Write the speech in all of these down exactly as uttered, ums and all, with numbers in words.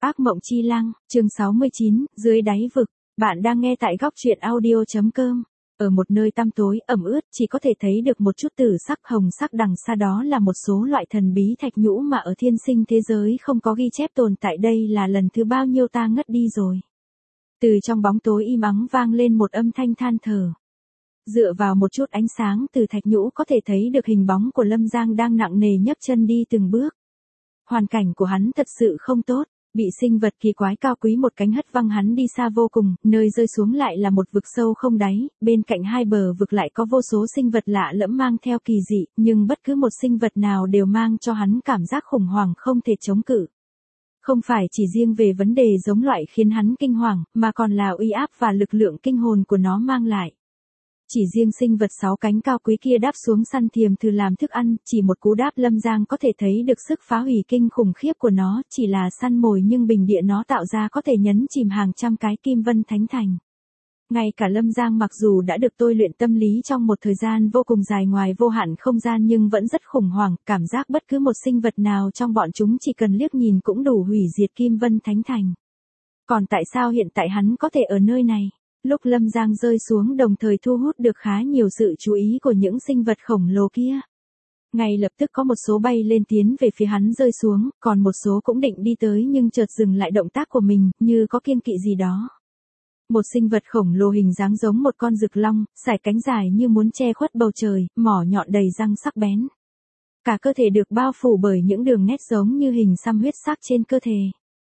Ác mộng chi lăng, chương sáu mươi chín, dưới đáy vực. Bạn đang nghe tại góc truyện audio chấm com. Ở một nơi tăm tối, ẩm ướt, chỉ có thể thấy được một chút tử sắc hồng sắc, đằng xa đó là một số loại thần bí thạch nhũ mà ở thiên sinh thế giới không có ghi chép tồn tại. Đây là lần thứ bao nhiêu ta ngất đi rồi. Từ trong bóng tối im ắng vang lên một âm thanh than thở. Dựa vào một chút ánh sáng từ thạch nhũ có thể thấy được hình bóng của Lâm Giang đang nặng nề nhấc chân đi từng bước. Hoàn cảnh của hắn thật sự không tốt, bị sinh vật kỳ quái cao quý một cánh hất văng hắn đi xa vô cùng, nơi rơi xuống lại là một vực sâu không đáy, bên cạnh hai bờ vực lại có vô số sinh vật lạ lẫm mang theo kỳ dị, nhưng bất cứ một sinh vật nào đều mang cho hắn cảm giác khủng hoảng không thể chống cự. Không phải chỉ riêng về vấn đề giống loại khiến hắn kinh hoàng, mà còn là uy áp và lực lượng kinh hồn của nó mang lại. Chỉ riêng sinh vật sáu cánh cao quý kia đáp xuống săn thiềm thử làm thức ăn, chỉ một cú đáp Lâm Giang có thể thấy được sức phá hủy kinh khủng khiếp của nó, chỉ là săn mồi nhưng bình địa nó tạo ra có thể nhấn chìm hàng trăm cái kim vân thánh thành. Ngay cả Lâm Giang mặc dù đã được tôi luyện tâm lý trong một thời gian vô cùng dài ngoài vô hạn không gian nhưng vẫn rất khủng hoảng, cảm giác bất cứ một sinh vật nào trong bọn chúng chỉ cần liếc nhìn cũng đủ hủy diệt kim vân thánh thành. Còn tại sao hiện tại hắn có thể ở nơi này? Lúc Lâm Giang rơi xuống đồng thời thu hút được khá nhiều sự chú ý của những sinh vật khổng lồ kia. Ngay lập tức có một số bay lên tiến về phía hắn rơi xuống, còn một số cũng định đi tới nhưng chợt dừng lại động tác của mình, như có kiêng kỵ gì đó. Một sinh vật khổng lồ hình dáng giống một con rực long, sải cánh dài như muốn che khuất bầu trời, mỏ nhọn đầy răng sắc bén. Cả cơ thể được bao phủ bởi những đường nét giống như hình xăm huyết sắc trên cơ thể.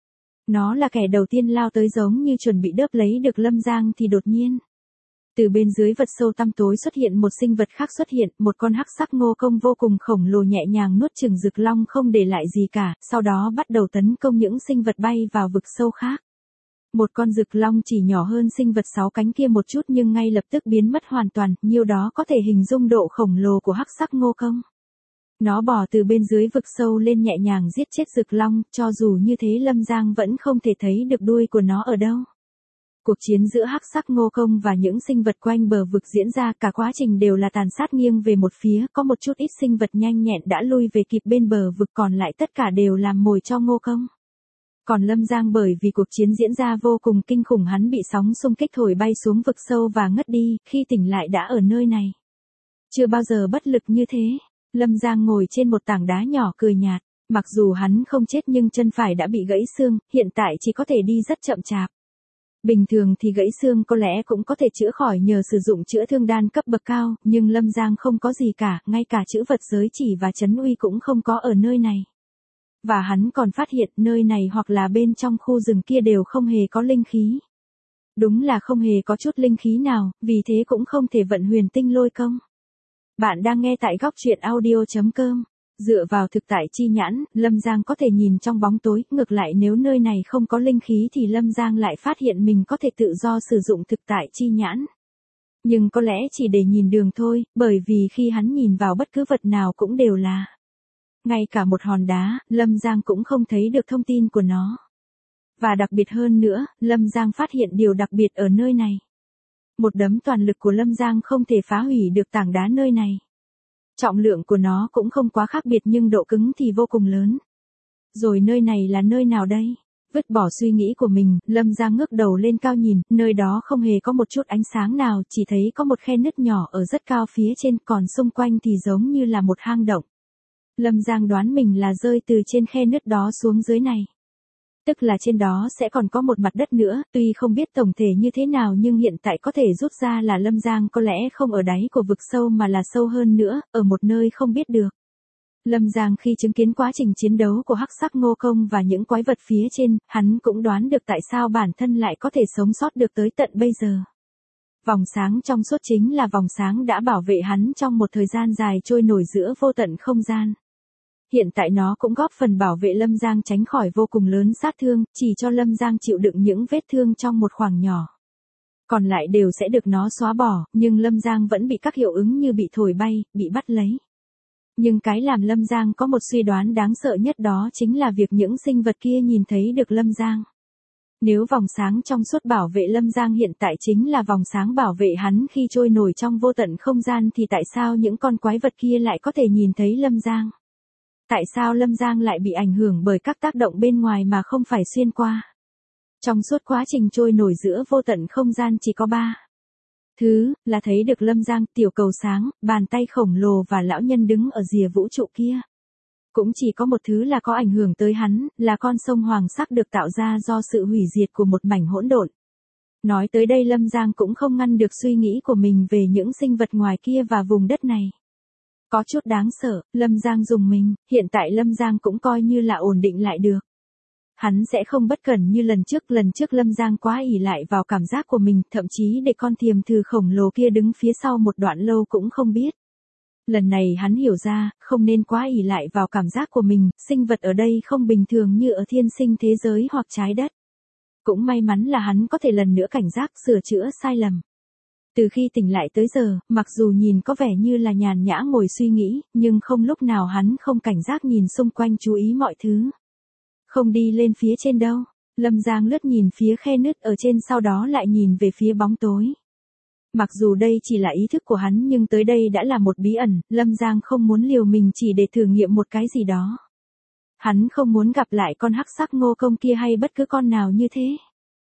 Nó là kẻ đầu tiên lao tới giống như chuẩn bị đớp lấy được Lâm Giang thì đột nhiên. Từ bên dưới vật sâu tăm tối xuất hiện một sinh vật khác xuất hiện, một con hắc sắc ngô công vô cùng khổng lồ nhẹ nhàng nuốt chửng rực long không để lại gì cả, sau đó bắt đầu tấn công những sinh vật bay vào vực sâu khác. Một con rực long chỉ nhỏ hơn sinh vật sáu cánh kia một chút nhưng ngay lập tức biến mất hoàn toàn, nhiêu đó có thể hình dung độ khổng lồ của hắc sắc ngô công. Nó bò từ bên dưới vực sâu lên nhẹ nhàng giết chết rực long, cho dù như thế Lâm Giang vẫn không thể thấy được đuôi của nó ở đâu. Cuộc chiến giữa hắc sắc ngô công và những sinh vật quanh bờ vực diễn ra, cả quá trình đều là tàn sát nghiêng về một phía, có một chút ít sinh vật nhanh nhẹn đã lui về kịp bên bờ vực, còn lại tất cả đều làm mồi cho ngô công. Còn Lâm Giang bởi vì cuộc chiến diễn ra vô cùng kinh khủng hắn bị sóng xung kích thổi bay xuống vực sâu và ngất đi, khi tỉnh lại đã ở nơi này. Chưa bao giờ bất lực như thế. Lâm Giang ngồi trên một tảng đá nhỏ cười nhạt, mặc dù hắn không chết nhưng chân phải đã bị gãy xương, hiện tại chỉ có thể đi rất chậm chạp. Bình thường thì gãy xương có lẽ cũng có thể chữa khỏi nhờ sử dụng chữa thương đan cấp bậc cao, nhưng Lâm Giang không có gì cả, ngay cả chữ vật giới chỉ và trấn uy cũng không có ở nơi này. Và hắn còn phát hiện nơi này hoặc là bên trong khu rừng kia đều không hề có linh khí. Đúng là không hề có chút linh khí nào, vì thế cũng không thể vận huyền tinh lôi công. Bạn đang nghe tại góc truyện audio chấm com. Dựa vào thực tại chi nhãn, Lâm Giang có thể nhìn trong bóng tối, ngược lại nếu nơi này không có linh khí thì Lâm Giang lại phát hiện mình có thể tự do sử dụng thực tại chi nhãn. Nhưng có lẽ chỉ để nhìn đường thôi, bởi vì khi hắn nhìn vào bất cứ vật nào cũng đều là. Ngay cả một hòn đá, Lâm Giang cũng không thấy được thông tin của nó. Và đặc biệt hơn nữa, Lâm Giang phát hiện điều đặc biệt ở nơi này. Một đấm toàn lực của Lâm Giang không thể phá hủy được tảng đá nơi này. Trọng lượng của nó cũng không quá khác biệt nhưng độ cứng thì vô cùng lớn. Rồi nơi này là nơi nào đây? Vứt bỏ suy nghĩ của mình, Lâm Giang ngước đầu lên cao nhìn, nơi đó không hề có một chút ánh sáng nào, chỉ thấy có một khe nứt nhỏ ở rất cao phía trên, còn xung quanh thì giống như là một hang động. Lâm Giang đoán mình là rơi từ trên khe nứt đó xuống dưới này. Tức là trên đó sẽ còn có một mặt đất nữa, tuy không biết tổng thể như thế nào nhưng hiện tại có thể rút ra là Lâm Giang có lẽ không ở đáy của vực sâu mà là sâu hơn nữa, ở một nơi không biết được. Lâm Giang khi chứng kiến quá trình chiến đấu của hắc sắc ngô công và những quái vật phía trên, hắn cũng đoán được tại sao bản thân lại có thể sống sót được tới tận bây giờ. Vòng sáng trong suốt chính là vòng sáng đã bảo vệ hắn trong một thời gian dài trôi nổi giữa vô tận không gian. Hiện tại nó cũng góp phần bảo vệ Lâm Giang tránh khỏi vô cùng lớn sát thương, chỉ cho Lâm Giang chịu đựng những vết thương trong một khoảng nhỏ. Còn lại đều sẽ được nó xóa bỏ, nhưng Lâm Giang vẫn bị các hiệu ứng như bị thổi bay, bị bắt lấy. Nhưng cái làm Lâm Giang có một suy đoán đáng sợ nhất đó chính là việc những sinh vật kia nhìn thấy được Lâm Giang. Nếu vòng sáng trong suốt bảo vệ Lâm Giang hiện tại chính là vòng sáng bảo vệ hắn khi trôi nổi trong vô tận không gian thì tại sao những con quái vật kia lại có thể nhìn thấy Lâm Giang? Tại sao Lâm Giang lại bị ảnh hưởng bởi các tác động bên ngoài mà không phải xuyên qua? Trong suốt quá trình trôi nổi giữa vô tận không gian chỉ có ba thứ, là thấy được Lâm Giang, tiểu cầu sáng, bàn tay khổng lồ và lão nhân đứng ở rìa vũ trụ kia. Cũng chỉ có một thứ là có ảnh hưởng tới hắn, là con sông hoàng sắc được tạo ra do sự hủy diệt của một mảnh hỗn độn. Nói tới đây Lâm Giang cũng không ngăn được suy nghĩ của mình về những sinh vật ngoài kia và vùng đất này. Có chút đáng sợ, Lâm Giang dùng mình, hiện tại Lâm Giang cũng coi như là ổn định lại được. Hắn sẽ không bất cẩn như lần trước, lần trước Lâm Giang quá ỷ lại vào cảm giác của mình, thậm chí để con thiềm thử khổng lồ kia đứng phía sau một đoạn lâu cũng không biết. Lần này hắn hiểu ra, không nên quá ỷ lại vào cảm giác của mình, sinh vật ở đây không bình thường như ở thiên sinh thế giới hoặc trái đất. Cũng may mắn là hắn có thể lần nữa cảnh giác, sửa chữa sai lầm. Từ khi tỉnh lại tới giờ, mặc dù nhìn có vẻ như là nhàn nhã ngồi suy nghĩ, nhưng không lúc nào hắn không cảnh giác nhìn xung quanh chú ý mọi thứ. Không đi lên phía trên đâu. Lâm Giang lướt nhìn phía khe nứt ở trên, sau đó lại nhìn về phía bóng tối. Mặc dù đây chỉ là ý thức của hắn nhưng tới đây đã là một bí ẩn, Lâm Giang không muốn liều mình chỉ để thử nghiệm một cái gì đó. Hắn không muốn gặp lại con hắc sắc ngô công kia hay bất cứ con nào như thế.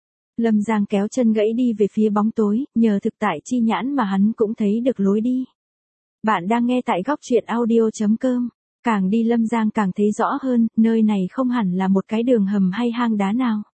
Lâm Giang kéo chân gãy đi về phía bóng tối, nhờ thực tại chi nhãn mà hắn cũng thấy được lối đi. Bạn đang nghe tại góc truyện audio chấm com. Càng đi Lâm Giang càng thấy rõ hơn, nơi này không hẳn là một cái đường hầm hay hang đá nào.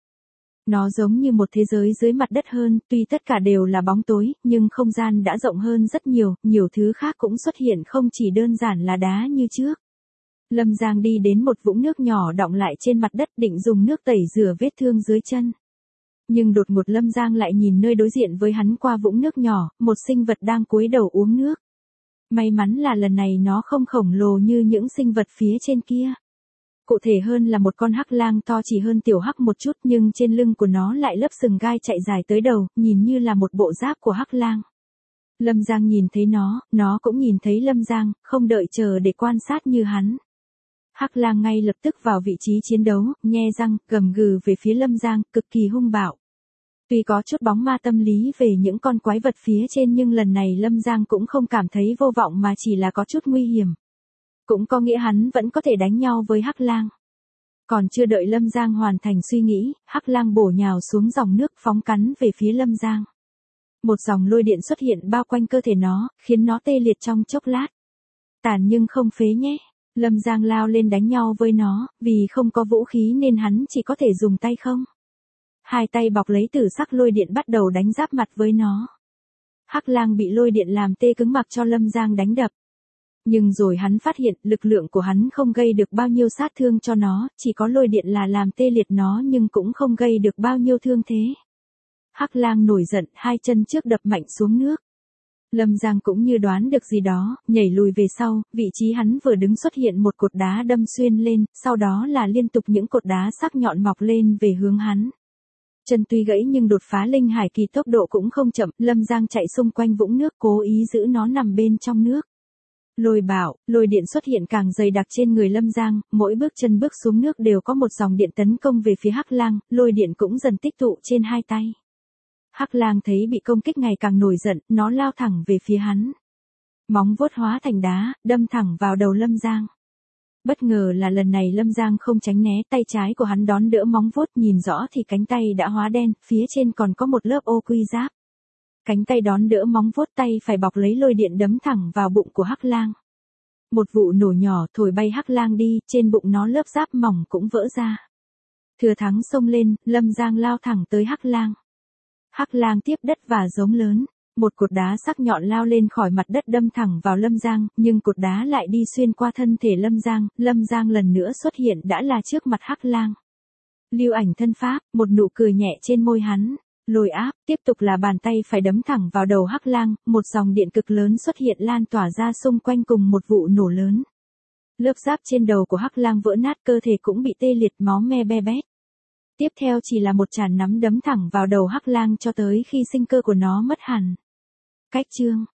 Nó giống như một thế giới dưới mặt đất hơn, tuy tất cả đều là bóng tối, nhưng không gian đã rộng hơn rất nhiều, nhiều thứ khác cũng xuất hiện không chỉ đơn giản là đá như trước. Lâm Giang đi đến một vũng nước nhỏ đọng lại trên mặt đất, định dùng nước tẩy rửa vết thương dưới chân. Nhưng đột ngột Lâm Giang lại nhìn nơi đối diện với hắn qua vũng nước nhỏ, một sinh vật đang cúi đầu uống nước. May mắn là lần này nó không khổng lồ như những sinh vật phía trên kia. Cụ thể hơn là một con hắc lang to chỉ hơn tiểu hắc một chút, nhưng trên lưng của nó lại lớp sừng gai chạy dài tới đầu, nhìn như là một bộ giáp của hắc lang. Lâm Giang nhìn thấy nó, nó cũng nhìn thấy Lâm Giang, không đợi chờ để quan sát như hắn. Hắc lang ngay lập tức vào vị trí chiến đấu, nhe răng, gầm gừ về phía Lâm Giang, cực kỳ hung bạo. Tuy có chút bóng ma tâm lý về những con quái vật phía trên nhưng lần này Lâm Giang cũng không cảm thấy vô vọng mà chỉ là có chút nguy hiểm. Cũng có nghĩa hắn vẫn có thể đánh nhau với hắc lang. Còn chưa đợi Lâm Giang hoàn thành suy nghĩ, hắc lang bổ nhào xuống dòng nước phóng cắn về phía Lâm Giang. Một dòng lôi điện xuất hiện bao quanh cơ thể nó, khiến nó tê liệt trong chốc lát. Tàn nhưng không phế nhé. Lâm Giang lao lên đánh nhau với nó, vì không có vũ khí nên hắn chỉ có thể dùng tay không. Hai tay bọc lấy tử sắc lôi điện bắt đầu đánh giáp mặt với nó. Hắc lang bị lôi điện làm tê cứng mặc cho Lâm Giang đánh đập. Nhưng rồi hắn phát hiện lực lượng của hắn không gây được bao nhiêu sát thương cho nó, chỉ có lôi điện là làm tê liệt nó nhưng cũng không gây được bao nhiêu thương thế. Hắc lang nổi giận, hai chân trước đập mạnh xuống nước. Lâm Giang cũng như đoán được gì đó, nhảy lùi về sau, vị trí hắn vừa đứng xuất hiện một cột đá đâm xuyên lên, sau đó là liên tục những cột đá sắc nhọn mọc lên về hướng hắn. Chân tuy gãy nhưng đột phá linh hải kỳ tốc độ cũng không chậm, Lâm Giang chạy xung quanh vũng nước cố ý giữ nó nằm bên trong nước. Lôi bạo, lôi điện xuất hiện càng dày đặc trên người Lâm Giang, mỗi bước chân bước xuống nước đều có một dòng điện tấn công về phía hắc lang, lôi điện cũng dần tích tụ trên hai tay. Hắc lang thấy bị công kích ngày càng nổi giận, nó lao thẳng về phía hắn. Móng vuốt hóa thành đá, đâm thẳng vào đầu Lâm Giang. Bất ngờ là lần này Lâm Giang không tránh né, tay trái của hắn đón đỡ móng vuốt, nhìn rõ thì cánh tay đã hóa đen, phía trên còn có một lớp ô quy giáp. Cánh tay đón đỡ móng vuốt, tay phải bọc lấy lôi điện đấm thẳng vào bụng của hắc lang. Một vụ nổ nhỏ thổi bay hắc lang đi, trên bụng nó lớp giáp mỏng cũng vỡ ra. Thừa thắng xông lên, Lâm Giang lao thẳng tới hắc lang. Hắc lang tiếp đất và giống lớn. Một cột đá sắc nhọn lao lên khỏi mặt đất đâm thẳng vào Lâm Giang, nhưng cột đá lại đi xuyên qua thân thể Lâm Giang, Lâm Giang lần nữa xuất hiện đã là trước mặt hắc lang. Lưu ảnh thân pháp, một nụ cười nhẹ trên môi hắn. Lôi áp, tiếp tục là bàn tay phải đấm thẳng vào đầu hắc lang, một dòng điện cực lớn xuất hiện lan tỏa ra xung quanh cùng một vụ nổ lớn. Lớp giáp trên đầu của hắc lang vỡ nát, cơ thể cũng bị tê liệt, máu me be bét. Tiếp theo chỉ là một tràn nắm đấm thẳng vào đầu hắc lang cho tới khi sinh cơ của nó mất hẳn. Cách chương